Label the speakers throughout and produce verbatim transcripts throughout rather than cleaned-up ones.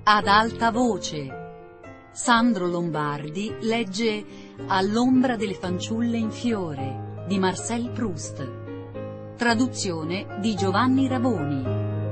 Speaker 1: Ad alta voce. Sandro Lombardi legge All'ombra delle fanciulle in fiore di Marcel Proust. Traduzione di Giovanni Raboni.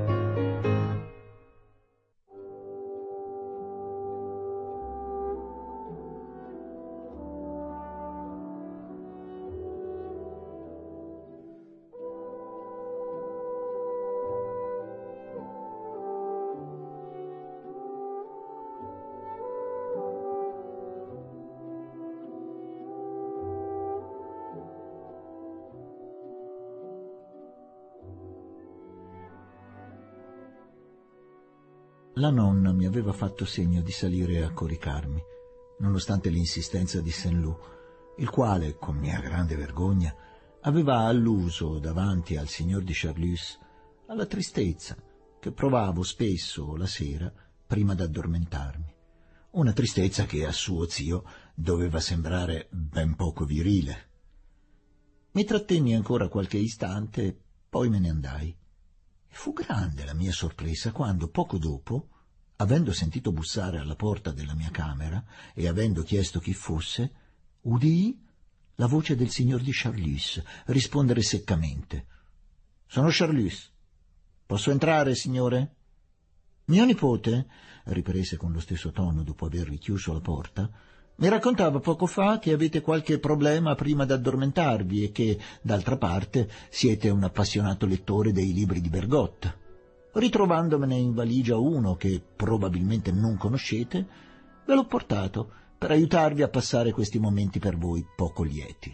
Speaker 2: La nonna mi aveva fatto segno di salire a coricarmi, nonostante l'insistenza di Saint-Loup, il quale, con mia grande vergogna, aveva alluso davanti al signor di Charlus alla tristezza che provavo spesso la sera prima d'addormentarmi, una tristezza che a suo zio doveva sembrare ben poco virile. Mi trattenni ancora qualche istante, poi me ne andai. Fu grande la mia sorpresa quando, poco dopo, avendo sentito bussare alla porta della mia camera e avendo chiesto chi fosse, udii la voce del signor di Charlus rispondere seccamente. «Sono Charlus. Posso entrare, signore?» «Mio nipote», riprese con lo stesso tono dopo aver richiuso la porta, «mi raccontava poco fa che avete qualche problema prima d'addormentarvi e che, d'altra parte, siete un appassionato lettore dei libri di Bergotte. Ritrovandomene in valigia uno che probabilmente non conoscete, ve l'ho portato per aiutarvi a passare questi momenti per voi poco lieti».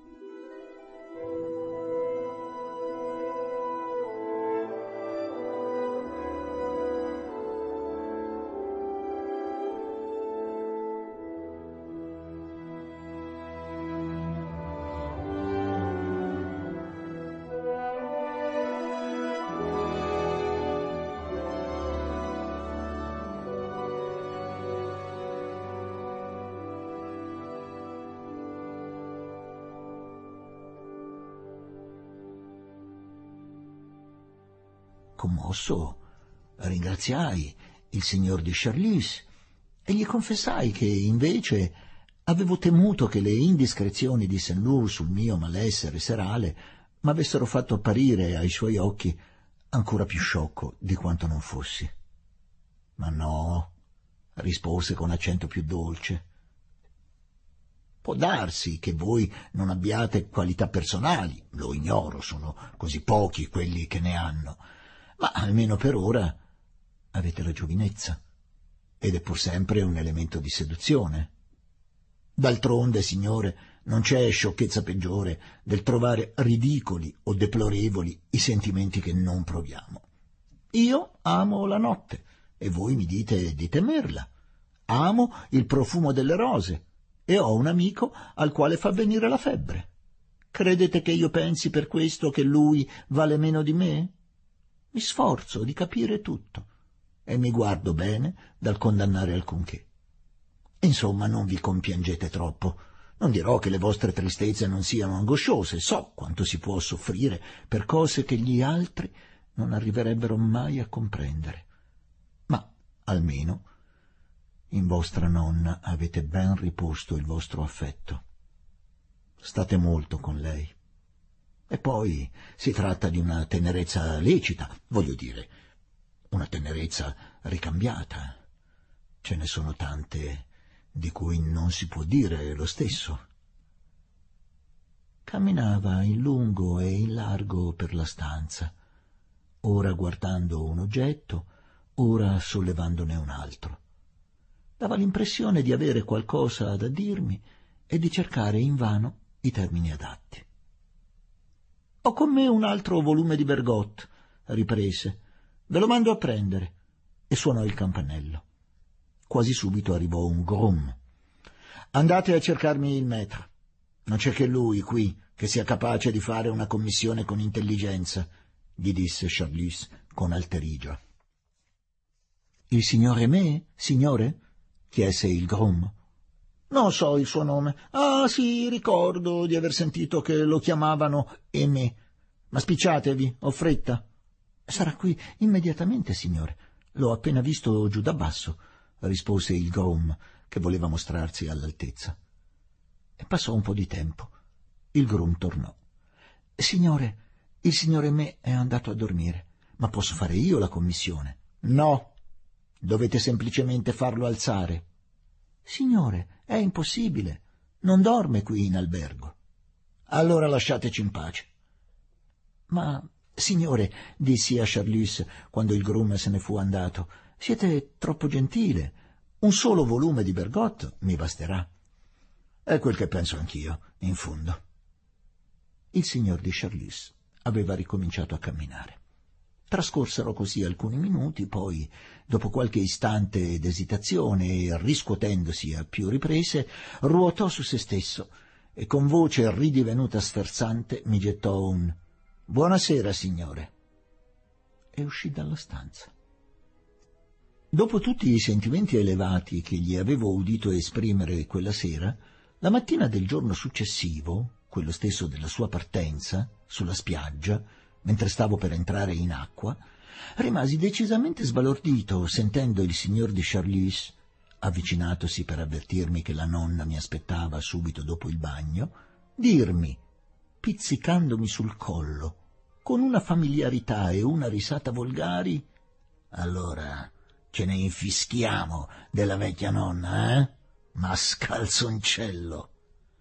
Speaker 2: Commosso, ringraziai il signor di Charlus e gli confessai che, invece, avevo temuto che le indiscrezioni di Saint-Loup sul mio malessere serale m'avessero fatto apparire ai suoi occhi ancora più sciocco di quanto non fossi. «Ma no», rispose con accento più dolce, «può darsi che voi non abbiate qualità personali, lo ignoro, sono così pochi quelli che ne hanno, ma almeno per ora avete la giovinezza, ed è pur sempre un elemento di seduzione. D'altronde, signore, non c'è sciocchezza peggiore del trovare ridicoli o deplorevoli i sentimenti che non proviamo. Io amo la notte, e voi mi dite di temerla. Amo il profumo delle rose, e ho un amico al quale fa venire la febbre. Credete che io pensi per questo che lui vale meno di me? Mi sforzo di capire tutto e mi guardo bene dal condannare alcunché. Insomma, non vi compiangete troppo. Non dirò che le vostre tristezze non siano angosciose, so quanto si può soffrire per cose che gli altri non arriverebbero mai a comprendere. Ma, almeno, in vostra nonna avete ben riposto il vostro affetto. State molto con lei. E poi si tratta di una tenerezza lecita, voglio dire, una tenerezza ricambiata. Ce ne sono tante di cui non si può dire lo stesso. Camminava in lungo e in largo per la stanza, ora guardando un oggetto, ora sollevandone un altro. Dava l'impressione di avere qualcosa da dirmi e di cercare invano i termini adatti. «Ho con me un altro volume di Bergotte», riprese. «Ve lo mando a prendere». E suonò il campanello. Quasi subito arrivò un grom. «Andate a cercarmi il maître. Non c'è che lui qui che sia capace di fare una commissione con intelligenza», gli disse Charlus con alterigia. «Il signor Aimé, signore?» chiese il grom. «Non so il suo nome. Ah, sì, ricordo di aver sentito che lo chiamavano Aimé. Ma spicciatevi, ho fretta». «Sarà qui immediatamente, signore. L'ho appena visto giù da basso, rispose il groom, che voleva mostrarsi all'altezza. E passò un po' di tempo. Il groom tornò. Signore, il signore me è andato a dormire, ma posso fare io la commissione? No, dovete semplicemente farlo alzare. Signore, è impossibile, non dorme qui in albergo. Allora lasciateci in pace. Ma, signore, dissi a Charlus quando il groom se ne fu andato, siete troppo gentile. Un solo volume di Bergotte mi basterà. È quel che penso anch'io, in fondo. Il signor di Charlus aveva ricominciato a camminare. Trascorsero così alcuni minuti, poi, dopo qualche istante d'esitazione e riscuotendosi a più riprese, ruotò su se stesso e con voce ridivenuta sferzante mi gettò un «Buonasera, signore», e uscì dalla stanza. Dopo tutti i sentimenti elevati che gli avevo udito esprimere quella sera, la mattina del giorno successivo, quello stesso della sua partenza, sulla spiaggia, mentre stavo per entrare in acqua, rimasi decisamente sbalordito sentendo il signor de Charlus, avvicinatosi per avvertirmi che la nonna mi aspettava subito dopo il bagno, dirmi, pizzicandomi sul collo, con una familiarità e una risata volgari: «Allora ce ne infischiamo della vecchia nonna, eh? Mascalzoncello!»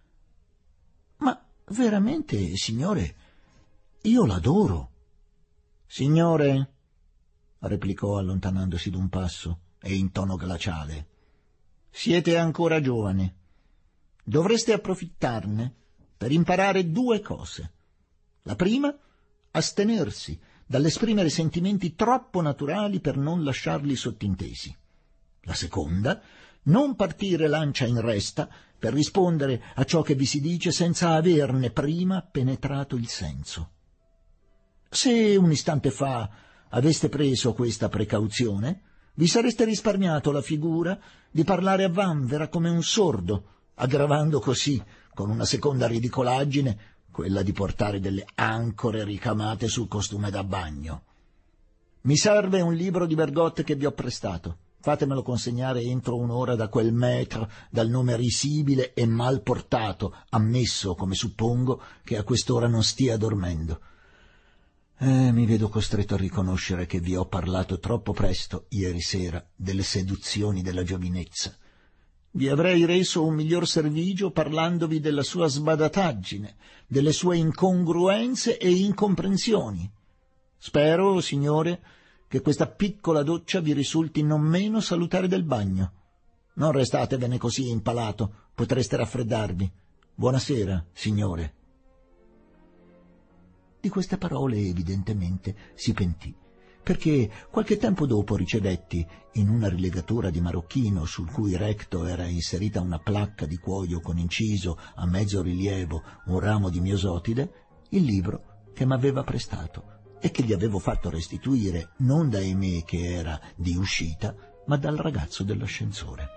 Speaker 2: «Ma veramente, signore, io l'adoro». «Signore», replicò allontanandosi d'un passo e in tono glaciale, «siete ancora giovane. Dovreste approfittarne per imparare due cose. La prima, astenersi dall'esprimere sentimenti troppo naturali per non lasciarli sottintesi. La seconda, non partire lancia in resta per rispondere a ciò che vi si dice senza averne prima penetrato il senso. Se un istante fa aveste preso questa precauzione, vi sareste risparmiato la figura di parlare a vanvera come un sordo, aggravando così, con una seconda ridicolaggine, quella di portare delle ancore ricamate sul costume da bagno. Mi serve un libro di Bergotte che vi ho prestato. Fatemelo consegnare entro un'ora da quel maître dal nome risibile e mal portato, ammesso, come suppongo, che a quest'ora non stia dormendo. Eh, mi vedo costretto a riconoscere che vi ho parlato troppo presto ieri sera delle seduzioni della giovinezza. Vi avrei reso un miglior servigio parlandovi della sua sbadataggine, delle sue incongruenze e incomprensioni. Spero, signore, che questa piccola doccia vi risulti non meno salutare del bagno. Non restatevene così impalato, potreste raffreddarvi. Buonasera, signore». Di queste parole evidentemente si pentì, perché qualche tempo dopo ricevetti, in una rilegatura di marocchino sul cui recto era inserita una placca di cuoio con inciso a mezzo rilievo un ramo di miosotide, il libro che m'aveva prestato e che gli avevo fatto restituire non da me che era di uscita, ma dal ragazzo dell'ascensore.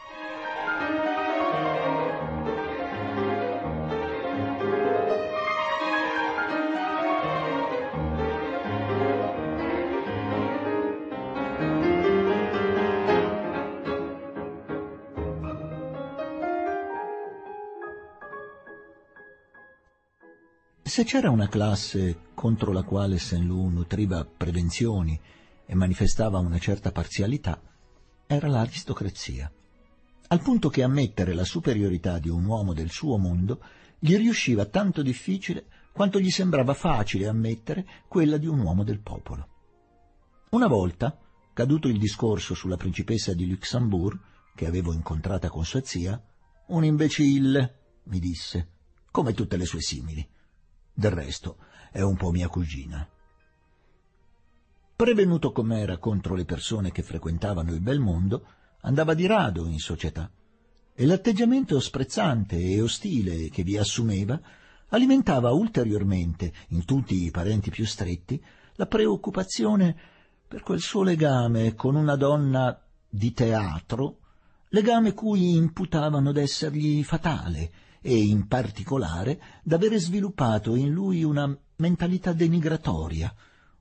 Speaker 2: Se c'era una classe contro la quale Saint-Loup nutriva prevenzioni e manifestava una certa parzialità, era l'aristocrazia, al punto che ammettere la superiorità di un uomo del suo mondo gli riusciva tanto difficile quanto gli sembrava facile ammettere quella di un uomo del popolo. Una volta, caduto il discorso sulla principessa di Luxembourg, che avevo incontrata con sua zia, «Un imbecille», mi disse, «come tutte le sue simili. Del resto è un po' mia cugina». Prevenuto com'era contro le persone che frequentavano il bel mondo, andava di rado in società, e l'atteggiamento sprezzante e ostile che vi assumeva alimentava ulteriormente, in tutti i parenti più stretti, la preoccupazione per quel suo legame con una donna di teatro, legame cui imputavano d'essergli fatale e, in particolare, d'avere sviluppato in lui una mentalità denigratoria,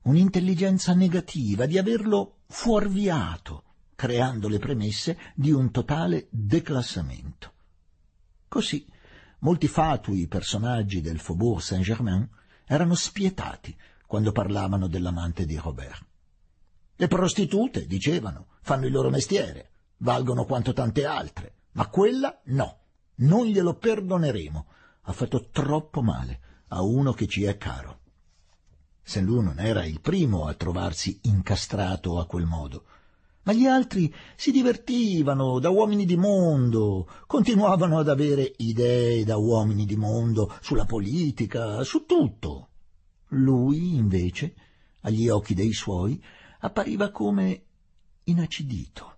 Speaker 2: un'intelligenza negativa, di averlo fuorviato, creando le premesse di un totale declassamento. Così molti fatui personaggi del Faubourg Saint-Germain erano spietati quando parlavano dell'amante di Robert. Le prostitute, dicevano, fanno il loro mestiere, valgono quanto tante altre, ma quella no, non glielo perdoneremo, ha fatto troppo male a uno che ci è caro. Saint-Loup non era il primo a trovarsi incastrato a quel modo, ma gli altri si divertivano da uomini di mondo, continuavano ad avere idee da uomini di mondo sulla politica, su tutto. Lui, invece, agli occhi dei suoi, appariva come inacidito.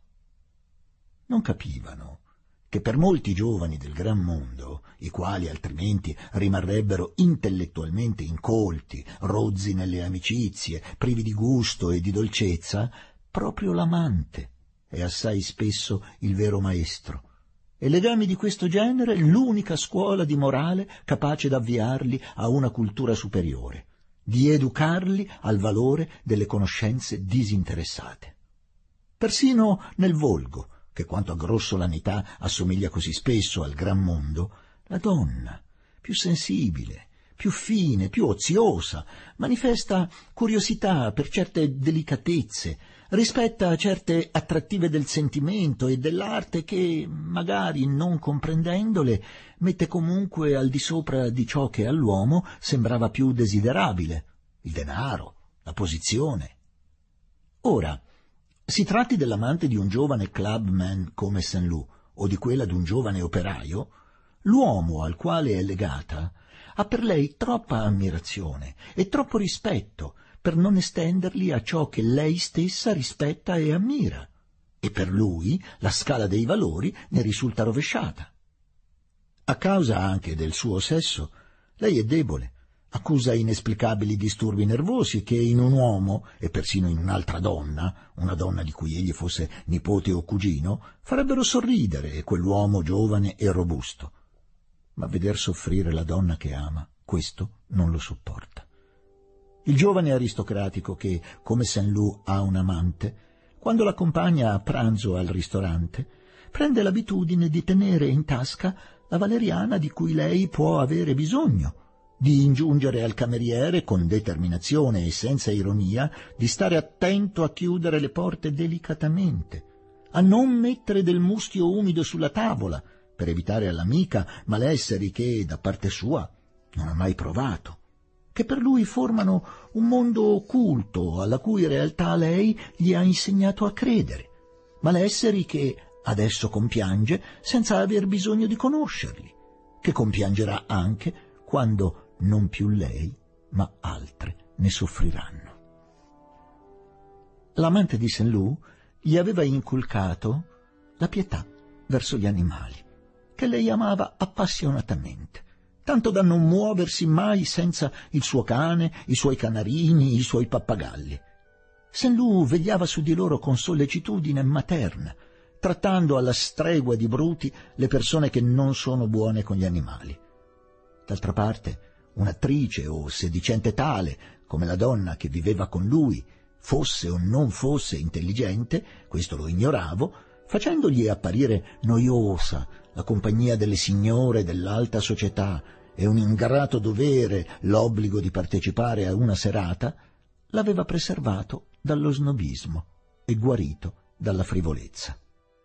Speaker 2: Non capivano che per molti giovani del gran mondo, i quali altrimenti rimarrebbero intellettualmente incolti, rozzi nelle amicizie, privi di gusto e di dolcezza, proprio l'amante è assai spesso il vero maestro, e legami di questo genere l'unica scuola di morale capace d'avviarli a una cultura superiore, di educarli al valore delle conoscenze disinteressate. Persino nel volgo, che quanto a grossolanità assomiglia così spesso al gran mondo, la donna, più sensibile, più fine, più oziosa, manifesta curiosità per certe delicatezze, rispetta certe attrattive del sentimento e dell'arte che, magari non comprendendole, mette comunque al di sopra di ciò che all'uomo sembrava più desiderabile, il denaro, la posizione. Ora, si tratti dell'amante di un giovane clubman come Saint-Loup o di quella d'un giovane operaio, l'uomo al quale è legata ha per lei troppa ammirazione e troppo rispetto per non estenderli a ciò che lei stessa rispetta e ammira, e per lui la scala dei valori ne risulta rovesciata. A causa anche del suo sesso, lei è debole, accusa inesplicabili disturbi nervosi che in un uomo, e persino in un'altra donna, una donna di cui egli fosse nipote o cugino, farebbero sorridere quell'uomo giovane e robusto. Ma veder soffrire la donna che ama, questo non lo sopporta. Il giovane aristocratico che, come Saint-Loup, ha un amante, quando l'accompagna a pranzo al ristorante, prende l'abitudine di tenere in tasca la valeriana di cui lei può avere bisogno, di ingiungere al cameriere con determinazione e senza ironia di stare attento a chiudere le porte delicatamente, a non mettere del mustio umido sulla tavola per evitare all'amica malesseri che, da parte sua, non ha mai provato, che per lui formano un mondo occulto alla cui realtà lei gli ha insegnato a credere, malesseri che adesso compiange senza aver bisogno di conoscerli, che compiangerà anche quando non più lei, ma altre ne soffriranno. L'amante di Saint-Loup gli aveva inculcato la pietà verso gli animali, che lei amava appassionatamente, tanto da non muoversi mai senza il suo cane, i suoi canarini, i suoi pappagalli. Saint-Loup vegliava su di loro con sollecitudine materna, trattando alla stregua di bruti le persone che non sono buone con gli animali. D'altra parte, un'attrice o sedicente tale, come la donna che viveva con lui, fosse o non fosse intelligente, questo lo ignoravo, facendogli apparire noiosa la compagnia delle signore dell'alta società e un ingrato dovere l'obbligo di partecipare a una serata, l'aveva preservato dallo snobismo e guarito dalla frivolezza.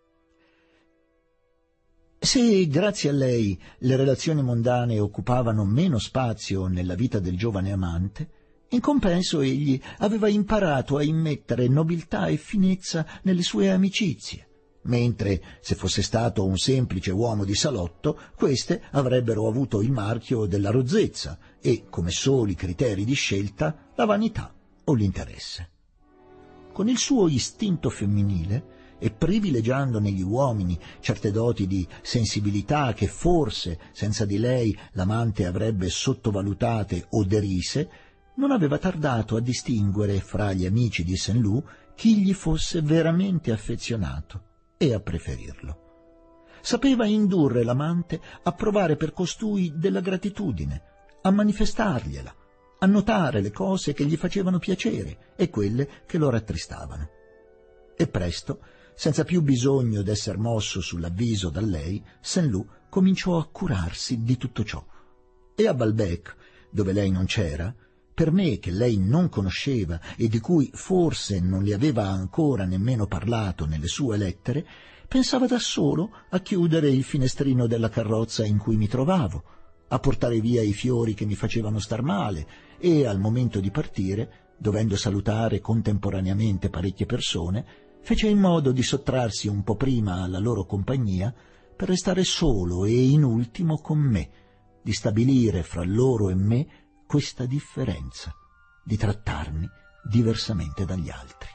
Speaker 2: Se, grazie a lei, le relazioni mondane occupavano meno spazio nella vita del giovane amante, in compenso egli aveva imparato a immettere nobiltà e finezza nelle sue amicizie, mentre, se fosse stato un semplice uomo di salotto, queste avrebbero avuto il marchio della rozzezza e, come soli criteri di scelta, la vanità o l'interesse. Con il suo istinto femminile, e privilegiando negli uomini certe doti di sensibilità che forse, senza di lei, l'amante avrebbe sottovalutate o derise, non aveva tardato a distinguere fra gli amici di Saint-Loup chi gli fosse veramente affezionato e a preferirlo. Sapeva indurre l'amante a provare per costui della gratitudine, a manifestargliela, a notare le cose che gli facevano piacere e quelle che lo rattristavano. E presto, senza più bisogno d'esser mosso sull'avviso da lei, Saint-Loup cominciò a curarsi di tutto ciò. E a Balbec, dove lei non c'era, per me che lei non conosceva e di cui forse non le aveva ancora nemmeno parlato nelle sue lettere, pensava da solo a chiudere il finestrino della carrozza in cui mi trovavo, a portare via i fiori che mi facevano star male e, al momento di partire, dovendo salutare contemporaneamente parecchie persone, fece in modo di sottrarsi un po' prima alla loro compagnia per restare solo e in ultimo con me, di stabilire fra loro e me questa differenza, di trattarmi diversamente dagli altri.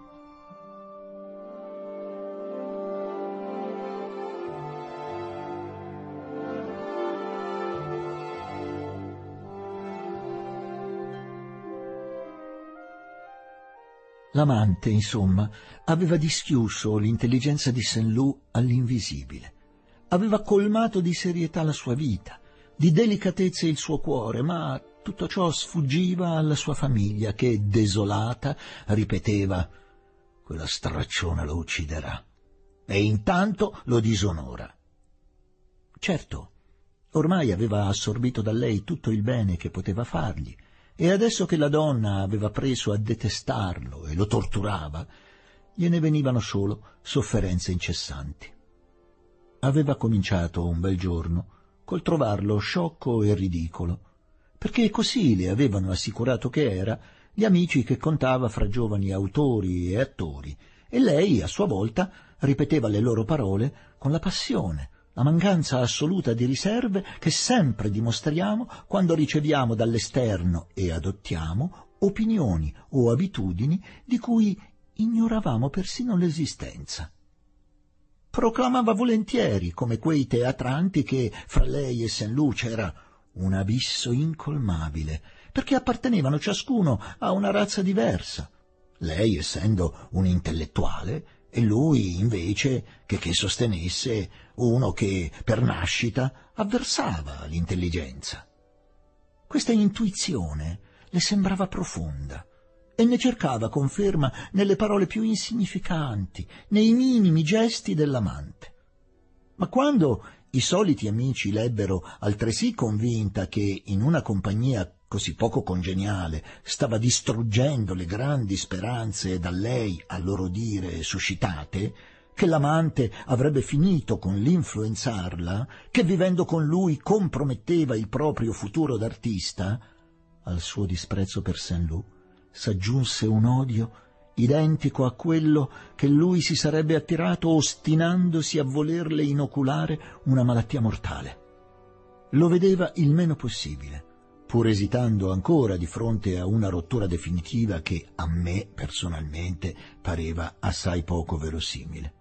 Speaker 2: L'amante, insomma, aveva dischiuso l'intelligenza di Saint-Loup all'invisibile. Aveva colmato di serietà la sua vita, di delicatezze il suo cuore, ma tutto ciò sfuggiva alla sua famiglia che, desolata, ripeteva «Quella stracciona lo ucciderà» e intanto lo disonora. Certo, ormai aveva assorbito da lei tutto il bene che poteva fargli, e adesso che la donna aveva preso a detestarlo e lo torturava, gliene venivano solo sofferenze incessanti. Aveva cominciato un bel giorno col trovarlo sciocco e ridicolo, perché così le avevano assicurato che era gli amici che contava fra giovani autori e attori, e lei, a sua volta, ripeteva le loro parole con la passione, la mancanza assoluta di riserve che sempre dimostriamo quando riceviamo dall'esterno e adottiamo opinioni o abitudini di cui ignoravamo persino l'esistenza. Proclamava volentieri, come quei teatranti, che fra lei e Saint-Loup c'era un abisso incolmabile, perché appartenevano ciascuno a una razza diversa, lei essendo un intellettuale e lui, invece, che, che sostenesse uno che, per nascita, avversava l'intelligenza. Questa intuizione le sembrava profonda e ne cercava conferma nelle parole più insignificanti, nei minimi gesti dell'amante. Ma quando i soliti amici l'ebbero altresì convinta che, in una compagnia così poco congeniale, stava distruggendo le grandi speranze da lei, a loro dire, suscitate, che l'amante avrebbe finito con l'influenzarla, che vivendo con lui comprometteva il proprio futuro d'artista, al suo disprezzo per Saint-Loup s'aggiunse un odio identico a quello che lui si sarebbe attirato ostinandosi a volerle inoculare una malattia mortale. Lo vedeva il meno possibile, pur esitando ancora di fronte a una rottura definitiva che a me, personalmente, pareva assai poco verosimile.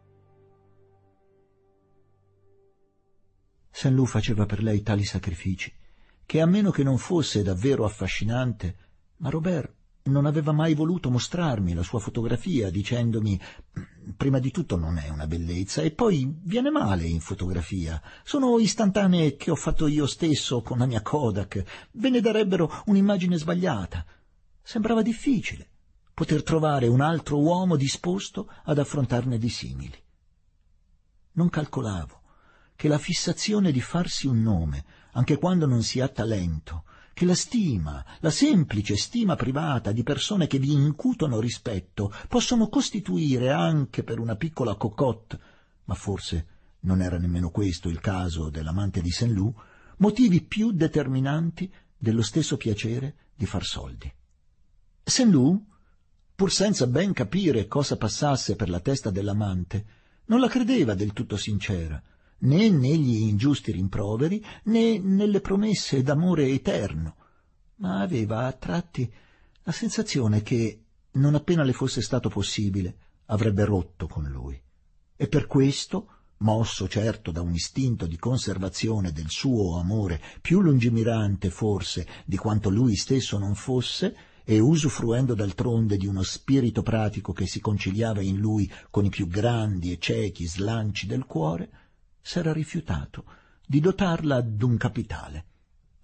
Speaker 2: Saint-Loup faceva per lei tali sacrifici che, a meno che non fosse davvero affascinante, ma Robert non aveva mai voluto mostrarmi la sua fotografia, dicendomi «Prima di tutto non è una bellezza e poi viene male in fotografia. Sono istantanee che ho fatto io stesso con la mia Kodak. Ve ne darebbero un'immagine sbagliata». Sembrava difficile poter trovare un altro uomo disposto ad affrontarne di simili. Non calcolavo che la fissazione di farsi un nome, anche quando non si ha talento, che la stima, la semplice stima privata di persone che vi incutono rispetto, possono costituire anche per una piccola cocotte, ma forse non era nemmeno questo il caso dell'amante di Saint-Loup, motivi più determinanti dello stesso piacere di far soldi. Saint-Loup, pur senza ben capire cosa passasse per la testa dell'amante, non la credeva del tutto sincera, né negli ingiusti rimproveri, né nelle promesse d'amore eterno, ma aveva a tratti la sensazione che, non appena le fosse stato possibile, avrebbe rotto con lui. E per questo, mosso certo da un istinto di conservazione del suo amore più lungimirante forse di quanto lui stesso non fosse, e usufruendo d'altronde di uno spirito pratico che si conciliava in lui con i più grandi e ciechi slanci del cuore, s'era rifiutato di dotarla d'un capitale,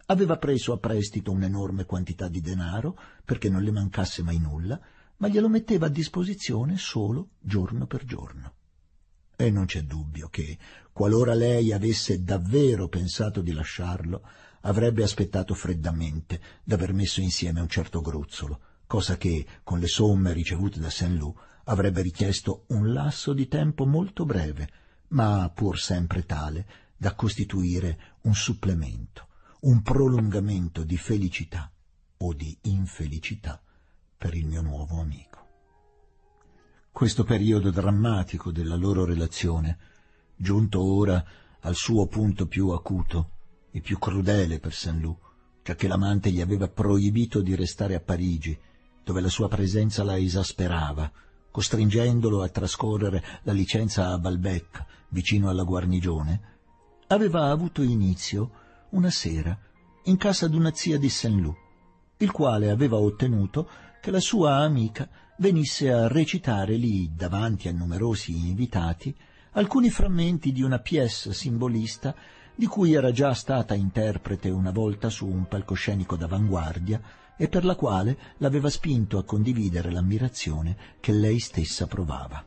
Speaker 2: Aveva preso a prestito un'enorme quantità di denaro perché non le mancasse mai nulla, ma glielo metteva a disposizione solo giorno per giorno. E non c'è dubbio che, qualora lei avesse davvero pensato di lasciarlo, avrebbe aspettato freddamente d'aver messo insieme un certo gruzzolo, cosa che, con le somme ricevute da Saint Loup, avrebbe richiesto un lasso di tempo molto breve, ma pur sempre tale da costituire un supplemento, un prolungamento di felicità o di infelicità per il mio nuovo amico. Questo periodo drammatico della loro relazione, giunto ora al suo punto più acuto e più crudele per Saint Loup, giacché l'amante gli aveva proibito di restare a Parigi, dove la sua presenza la esasperava, costringendolo a trascorrere la licenza a Balbec, vicino alla guarnigione, aveva avuto inizio una sera in casa d'una zia di Saint Loup, il quale aveva ottenuto che la sua amica venisse a recitare lì, davanti a numerosi invitati, alcuni frammenti di una pièce simbolista di cui era già stata interprete una volta su un palcoscenico d'avanguardia e per la quale l'aveva spinto a condividere l'ammirazione che lei stessa provava.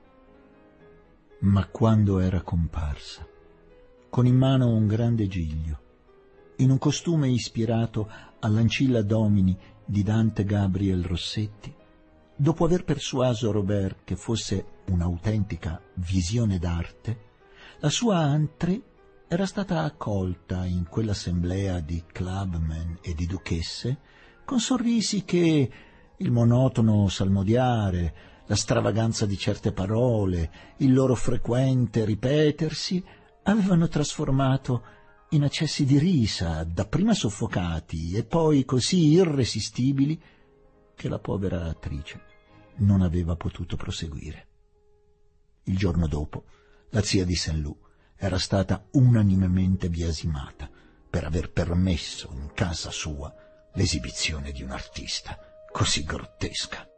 Speaker 2: Ma quando era comparsa, con in mano un grande giglio, in un costume ispirato all'Ancilla Domini di Dante Gabriel Rossetti, dopo aver persuaso Robert che fosse un'autentica visione d'arte, la sua entrée era stata accolta in quell'assemblea di clubmen e di duchesse con sorrisi che il monotono salmodiare, la stravaganza di certe parole, il loro frequente ripetersi avevano trasformato in accessi di risa, dapprima soffocati e poi così irresistibili che la povera attrice non aveva potuto proseguire. Il giorno dopo, la zia di Saint Loup era stata unanimemente biasimata per aver permesso in casa sua l'esibizione di un artista così grottesca.